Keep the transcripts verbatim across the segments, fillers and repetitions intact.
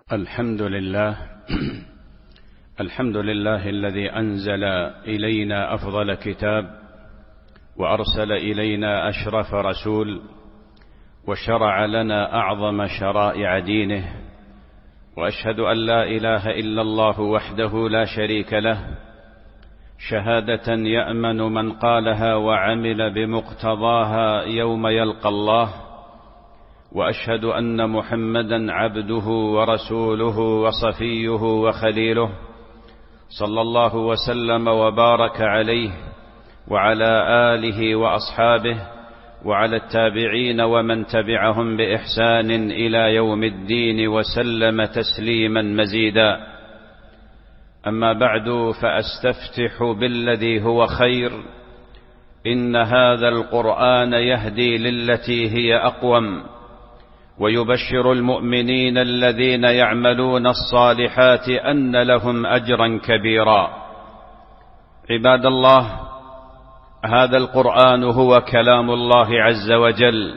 الحمد لله الحمد لله الذي أنزل إلينا أفضل كتاب، وأرسل إلينا أشرف رسول، وشرع لنا أعظم شرائع دينه. وأشهد أن لا إله إلا الله وحده لا شريك له، شهادة يأمن من قالها وعمل بمقتضاها يوم يلقى الله. وأشهد أن محمدا عبده ورسوله وصفيه وخليله، صلى الله وسلم وبارك عليه وعلى آله وأصحابه وعلى التابعين ومن تبعهم بإحسان إلى يوم الدين، وسلم تسليما مزيدا. أما بعد، فأستفتح بالذي هو خير. إن هذا القرآن يهدي للتي هي أقوم، ويبشر المؤمنين الذين يعملون الصالحات أن لهم أجرا كبيرا. عباد الله، هذا القرآن هو كلام الله عز وجل،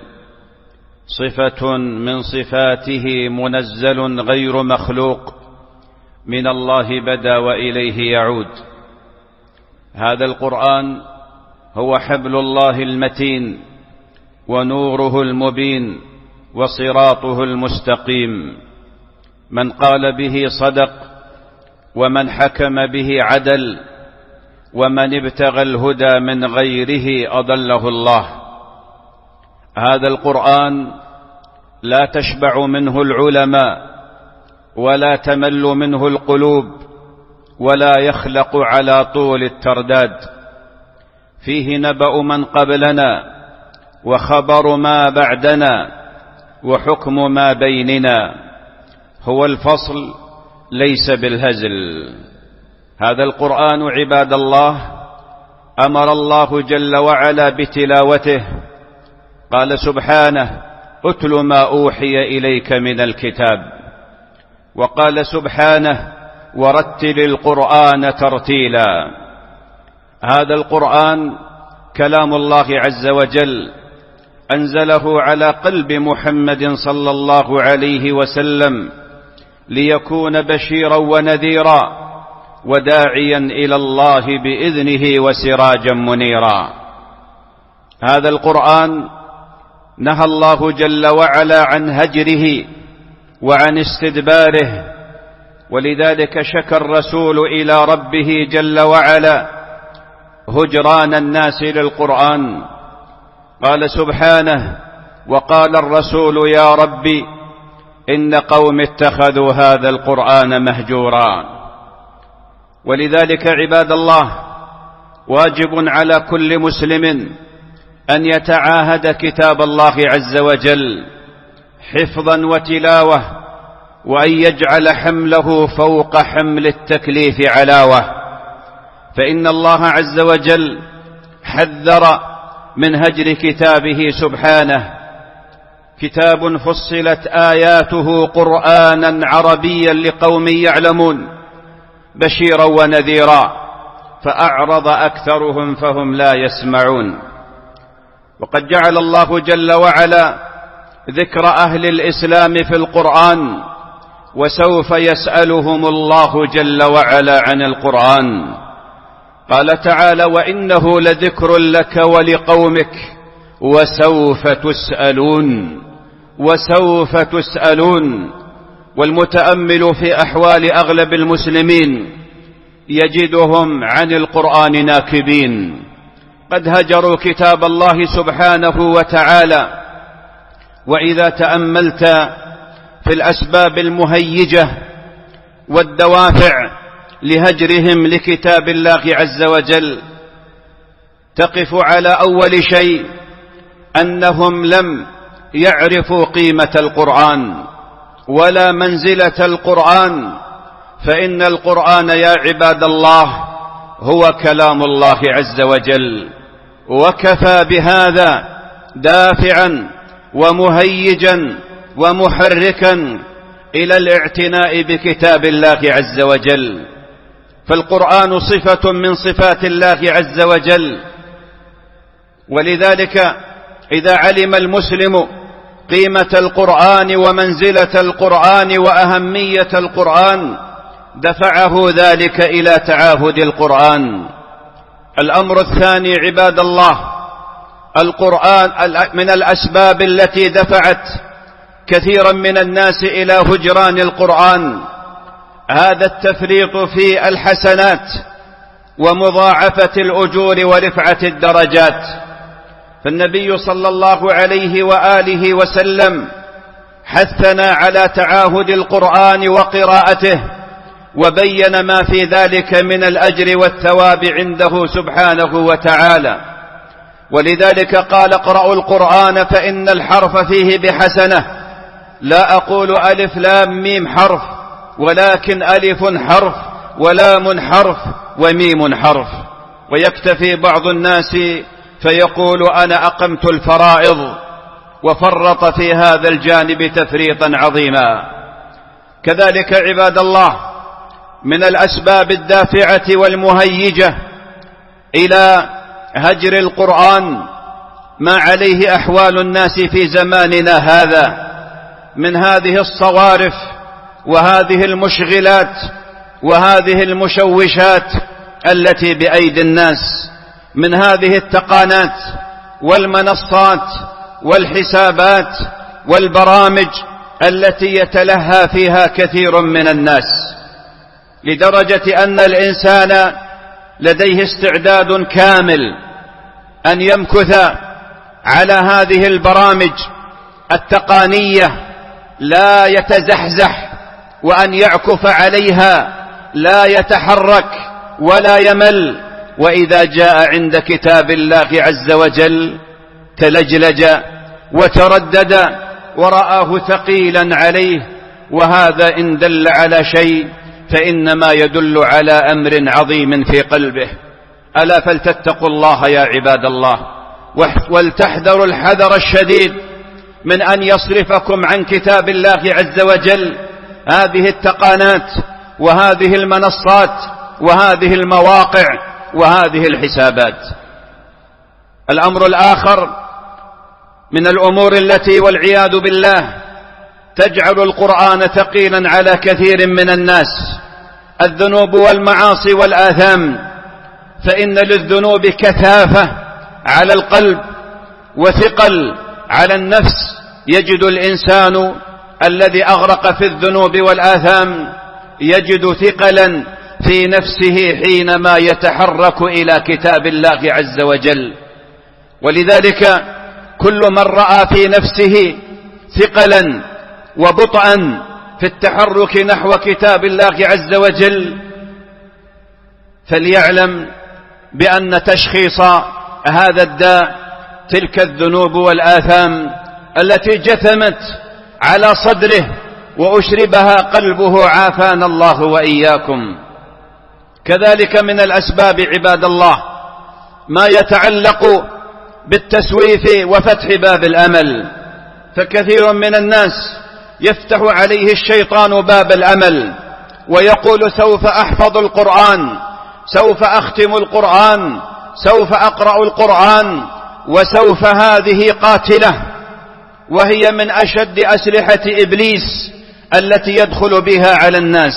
صفة من صفاته، منزل غير مخلوق، من الله بدا وإليه يعود. هذا القرآن هو حبل الله المتين، ونوره المبين، وصراطه المستقيم. من قال به صدق، ومن حكم به عدل، ومن ابتغى الهدى من غيره أضله الله. هذا القرآن لا تشبع منه العلماء، ولا تمل منه القلوب، ولا يخلق على طول الترداد. فيه نبأ من قبلنا، وخبر ما بعدنا، وحكم ما بيننا. هو الفصل ليس بالهزل. هذا القرآن عباد الله أمر الله جل وعلا بتلاوته. قال سبحانه: اتل ما أوحي إليك من الكتاب. وقال سبحانه: ورتل القرآن ترتيلا. هذا القرآن كلام الله عز وجل، أنزله على قلب محمد صلى الله عليه وسلم ليكون بشيرا ونذيرا، وداعيا إلى الله بإذنه وسراجا منيرا. هذا القرآن نهى الله جل وعلا عن هجره وعن استدباره، ولذلك شكى الرسول إلى ربه جل وعلا هجران الناس للقرآن. قال سبحانه: وقال الرسول يا رب إن قوم اتخذوا هذا القرآن مهجورا. ولذلك عباد الله، واجب على كل مسلم أن يتعاهد كتاب الله عز وجل حفظا وتلاوة، وأن يجعل حمله فوق حمل التكليف علاوة. فإن الله عز وجل حذر من هجر كتابه سبحانه: كتاب فصلت آياته قرآنا عربيا لقوم يعلمون بشيرا ونذيرا، فأعرض أكثرهم فهم لا يسمعون. وقد جعل الله جل وعلا ذكر أهل الإسلام في القرآن، وسوف يسألهم الله جل وعلا عن القرآن. قال تعالى: وإنه لذكر لك ولقومك وسوف تسألون. وسوف تسألون. والمتأمل في أحوال أغلب المسلمين يجدهم عن القرآن ناكبين، قد هجروا كتاب الله سبحانه وتعالى. وإذا تأملت في الأسباب المهيجة والدوافع لهجرهم لكتاب الله عز وجل، تقف على أول شيء أنهم لم يعرفوا قيمة القرآن ولا منزلة القرآن. فإن القرآن يا عباد الله هو كلام الله عز وجل، وكفى بهذا دافعا ومهيجا ومحركا إلى الاعتناء بكتاب الله عز وجل. فالقرآن صفة من صفات الله عز وجل، ولذلك إذا علم المسلم قيمة القرآن ومنزلة القرآن وأهمية القرآن دفعه ذلك إلى تعاهد القرآن. الأمر الثاني عباد الله، القرآن من الأسباب التي دفعت كثيرا من الناس إلى هجران القرآن هذا التفريط في الحسنات ومضاعفة الأجور ورفعة الدرجات. فالنبي صلى الله عليه وآله وسلم حثنا على تعاهد القرآن وقراءته، وبين ما في ذلك من الأجر والثواب عنده سبحانه وتعالى. ولذلك قال: اقرأوا القرآن فإن الحرف فيه بحسنة. لا أقول ألف لام ميم حرف، ولكن ألف حرف ولام حرف وميم حرف. ويكتفي بعض الناس فيقول: أنا أقمت الفرائض، وفرط في هذا الجانب تفريطا عظيما. كذلك عباد الله من الأسباب الدافعة والمهيجة إلى هجر القرآن ما عليه أحوال الناس في زماننا هذا من هذه الصوارف وهذه المشغلات وهذه المشوشات التي بأيدي الناس، من هذه التقانات والمنصات والحسابات والبرامج التي يتلهى فيها كثير من الناس، لدرجة أن الإنسان لديه استعداد كامل أن يمكث على هذه البرامج التقانية لا يتزحزح، وأن يعكف عليها لا يتحرك ولا يمل، وإذا جاء عند كتاب الله عز وجل تلجلج وتردد ورآه ثقيلا عليه. وهذا إن دل على شيء فإنما يدل على أمر عظيم في قلبه. ألا فلتتقوا الله يا عباد الله، ولتحذروا الحذر الشديد من أن يصرفكم عن كتاب الله عز وجل هذه التقانات وهذه المنصات وهذه المواقع وهذه الحسابات. الأمر الآخر من الأمور التي والعياذ بالله تجعل القرآن ثقيلا على كثير من الناس الذنوب والمعاصي والآثام. فإن للذنوب كثافة على القلب وثقل على النفس. يجد الإنسان الذي أغرق في الذنوب والآثام يجد ثقلا في نفسه حينما يتحرك إلى كتاب الله عز وجل. ولذلك كل من رأى في نفسه ثقلا وبطئا في التحرك نحو كتاب الله عز وجل فليعلم بأن تشخيص هذا الداء تلك الذنوب والآثام التي جثمت على صدره وأشربها قلبه، عافانا الله وإياكم. كذلك من الأسباب عباد الله ما يتعلق بالتسويف وفتح باب الأمل. فكثير من الناس يفتح عليه الشيطان باب الأمل ويقول: سوف أحفظ القرآن، سوف أختم القرآن، سوف أقرأ القرآن، وسوف هذه قاتلة، وهي من أشد أسلحة إبليس التي يدخل بها على الناس.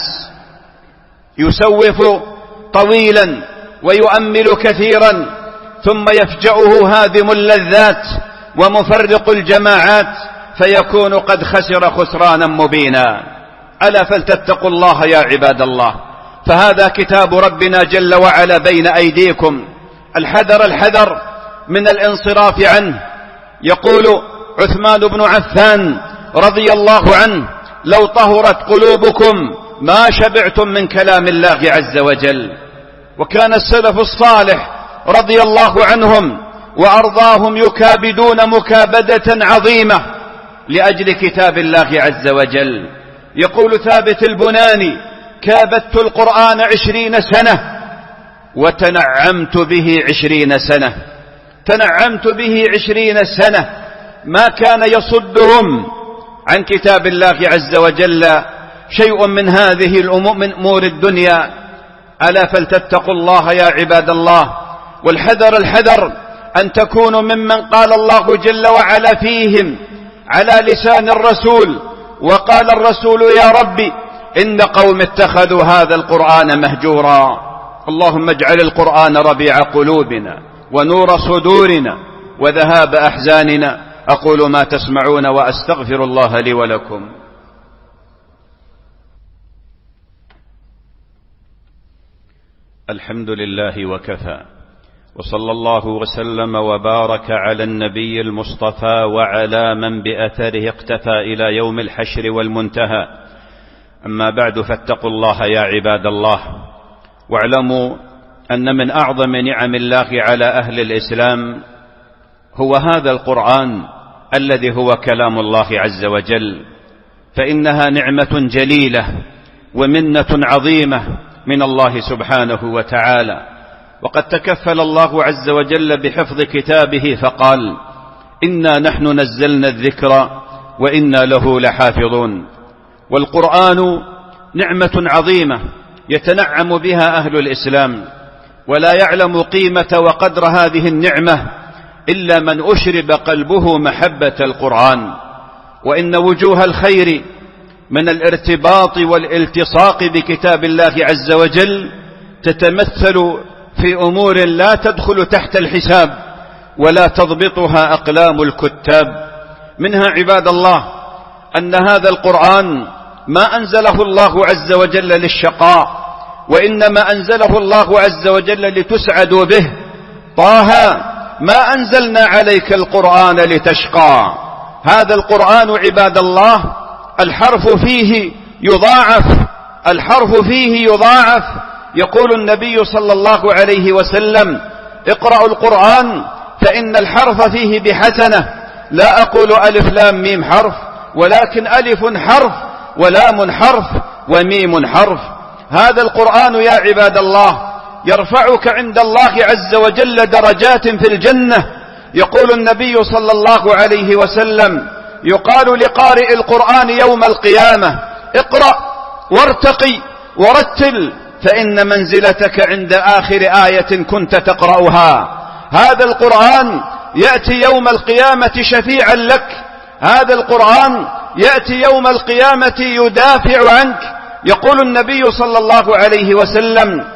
يسوف طويلا ويؤمل كثيرا ثم يفجأه هادم اللذات ومفرق الجماعات فيكون قد خسر خسرانا مبينا. ألا فلتتقوا الله يا عباد الله، فهذا كتاب ربنا جل وعلا بين أيديكم. الحذر الحذر من الانصراف عنه. يقول عثمان بن عفان رضي الله عنه: لو طهرت قلوبكم ما شبعتم من كلام الله عز وجل. وكان السلف الصالح رضي الله عنهم وأرضاهم يكابدون مكابدة عظيمة لأجل كتاب الله عز وجل. يقول ثابت البناني: كابدت القرآن عشرين سنة وتنعمت به عشرين سنة. تنعمت به عشرين سنة، ما كان يصدهم عن كتاب الله عز وجل شيء من هذه الأمور من أمور الدنيا. ألا فلتتقوا الله يا عباد الله، والحذر الحذر أن تكونوا ممن قال الله جل وعلا فيهم: على لسان الرسول، وقال الرسول: يا ربي إن قوم اتخذوا هذا القرآن مهجورا. اللهم اجعل القرآن ربيع قلوبنا ونور صدورنا وذهاب أحزاننا. أقول ما تسمعون وأستغفر الله لي ولكم. الحمد لله وكفى، وصلى الله وسلم وبارك على النبي المصطفى وعلى من بأثره اقتفى إلى يوم الحشر والمنتهى. أما بعد، فاتقوا الله يا عباد الله، واعلموا أن من أعظم نعم الله على أهل الإسلام هو هذا القرآن الذي هو كلام الله عز وجل، فإنها نعمة جليلة ومنة عظيمة من الله سبحانه وتعالى. وقد تكفل الله عز وجل بحفظ كتابه فقال: إنا نحن نزلنا الذكر وإنا له لحافظون. والقرآن نعمة عظيمة يتنعم بها أهل الإسلام، ولا يعلم قيمة وقدر هذه النعمة إلا من أشرب قلبه محبة القرآن. وإن وجوه الخير من الارتباط والالتصاق بكتاب الله عز وجل تتمثل في أمور لا تدخل تحت الحساب ولا تضبطها أقلام الكتاب. منها عباد الله أن هذا القرآن ما أنزله الله عز وجل للشقاء، وإنما أنزله الله عز وجل لتسعدوا به. طه ما أنزلنا عليك القرآن لتشقى. هذا القرآن عباد الله الحرف فيه يضاعف، الحرف فيه يضاعف. يقول النبي صلى الله عليه وسلم: اقرأوا القرآن فإن الحرف فيه بحسنة. لا أقول ألف لام ميم حرف، ولكن ألف حرف ولام حرف وميم حرف. هذا القرآن يا عباد الله يرفعك عند الله عز وجل درجات في الجنة. يقول النبي صلى الله عليه وسلم: يقال لقارئ القرآن يوم القيامة: اقرأ وارتقي ورتل فإن منزلتك عند آخر آية كنت تقرأها. هذا القرآن يأتي يوم القيامة شفيعا لك، هذا القرآن يأتي يوم القيامة يدافع عنك. يقول النبي صلى الله عليه وسلم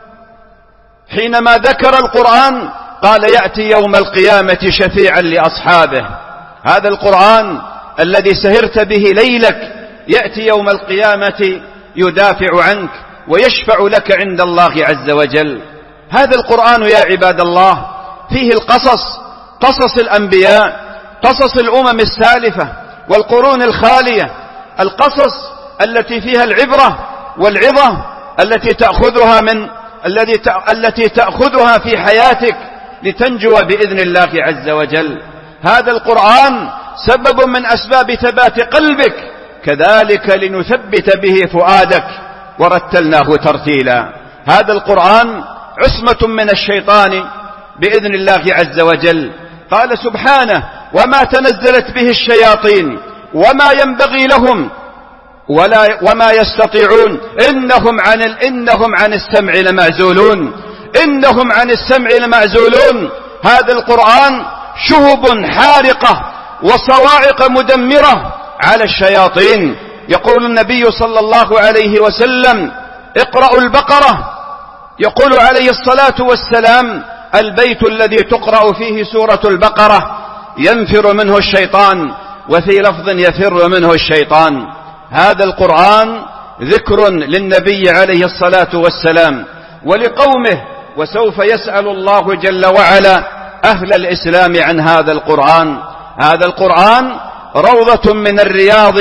حينما ذكر القرآن قال: يأتي يوم القيامة شفيعا لأصحابه. هذا القرآن الذي سهرت به ليلك يأتي يوم القيامة يدافع عنك ويشفع لك عند الله عز وجل. هذا القرآن يا عباد الله فيه القصص، قصص الأنبياء، قصص الأمم السالفة والقرون الخالية، القصص التي فيها العبرة والعظة التي تأخذها من الذي التي تأخذها في حياتك لتنجو بإذن الله عز وجل. هذا القرآن سبب من أسباب ثبات قلبك، كذلك لنثبت به فؤادك، ورتلناه ترتيلا. هذا القرآن عصمة من الشيطان بإذن الله عز وجل. قال سبحانه: وما تنزلت به الشياطين وما ينبغي لهم ولا وما يستطيعون إنهم عن إنهم عن السمع لمعزولون إنهم عن السمع لمعزولون. هذا القرآن شهب حارقة وصواعق مدمرة على الشياطين. يقول النبي صلى الله عليه وسلم: اقرأوا البقرة. يقول عليه الصلاة والسلام: البيت الذي تقرأ فيه سورة البقرة ينفر منه الشيطان، وفي لفظ يفر منه الشيطان. هذا القرآن ذكر للنبي عليه الصلاة والسلام ولقومه، وسوف يسأل الله جل وعلا أهل الإسلام عن هذا القرآن. هذا القرآن روضة من الرياض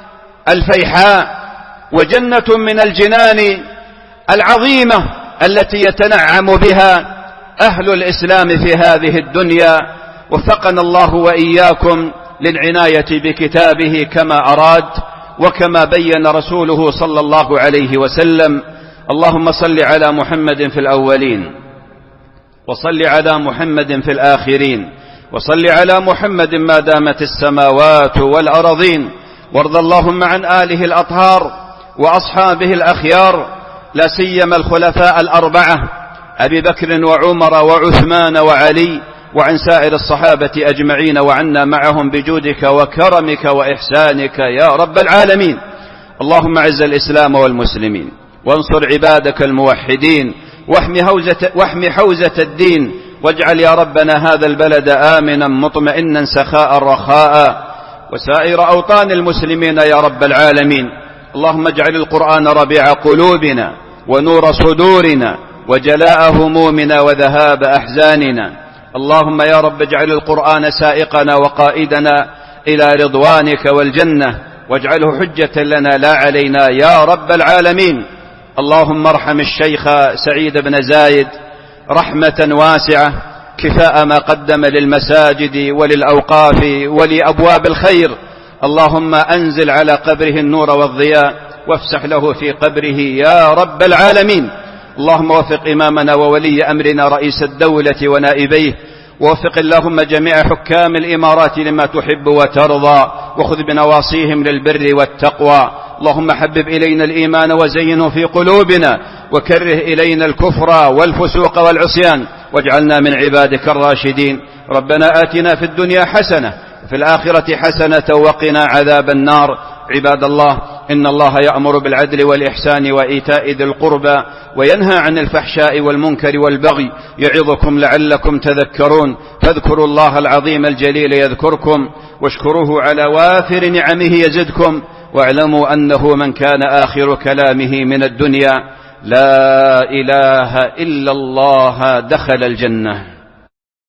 الفيحاء، وجنة من الجنان العظيمة التي يتنعم بها أهل الإسلام في هذه الدنيا. وفقنا الله وإياكم للعناية بكتابه كما أراد وكما بين رسوله صلى الله عليه وسلم. اللهم صل على محمد في الأولين، وصل على محمد في الآخرين، وصل على محمد ما دامت السماوات والأرضين. وارض اللهم عن آله الأطهار وأصحابه الأخيار، لا سيما الخلفاء الأربعة أبي بكر وعمر وعثمان وعلي وعن سائر الصحابة أجمعين، وعنا معهم بجودك وكرمك وإحسانك يا رب العالمين. اللهم أعز الإسلام والمسلمين، وانصر عبادك الموحدين، واحمي حوزة, واحمي حوزة الدين، واجعل يا ربنا هذا البلد آمنا مطمئنا سخاء رخاء، وسائر أوطان المسلمين يا رب العالمين. اللهم اجعل القرآن ربيع قلوبنا ونور صدورنا وجلاء همومنا وذهاب أحزاننا. اللهم يا رب اجعل القرآن سائقنا وقائدنا إلى رضوانك والجنة، واجعله حجة لنا لا علينا يا رب العالمين. اللهم ارحم الشيخ سعيد بن زايد رحمة واسعة كفاء ما قدم للمساجد وللأوقاف ولأبواب الخير. اللهم أنزل على قبره النور والضياء، وافسح له في قبره يا رب العالمين. اللهم وفق إمامنا وولي أمرنا رئيس الدولة ونائبيه، ووفق اللهم جميع حكام الإمارات لما تحب وترضى، وخذ بنواصيهم للبر والتقوى. اللهم حبب إلينا الإيمان وزينه في قلوبنا، وكره إلينا الكفر والفسوق والعصيان، واجعلنا من عبادك الراشدين. ربنا آتنا في الدنيا حسنة وفي الآخرة حسنة وقنا عذاب النار. عباد الله، إن الله يأمر بالعدل والإحسان وإيتاء ذي القربى، وينهى عن الفحشاء والمنكر والبغي، يعظكم لعلكم تذكرون. فاذكروا الله العظيم الجليل يذكركم، واشكروه على وافر نعمه يزدكم، واعلموا أنه من كان آخر كلامه من الدنيا لا إله إلا الله دخل الجنة.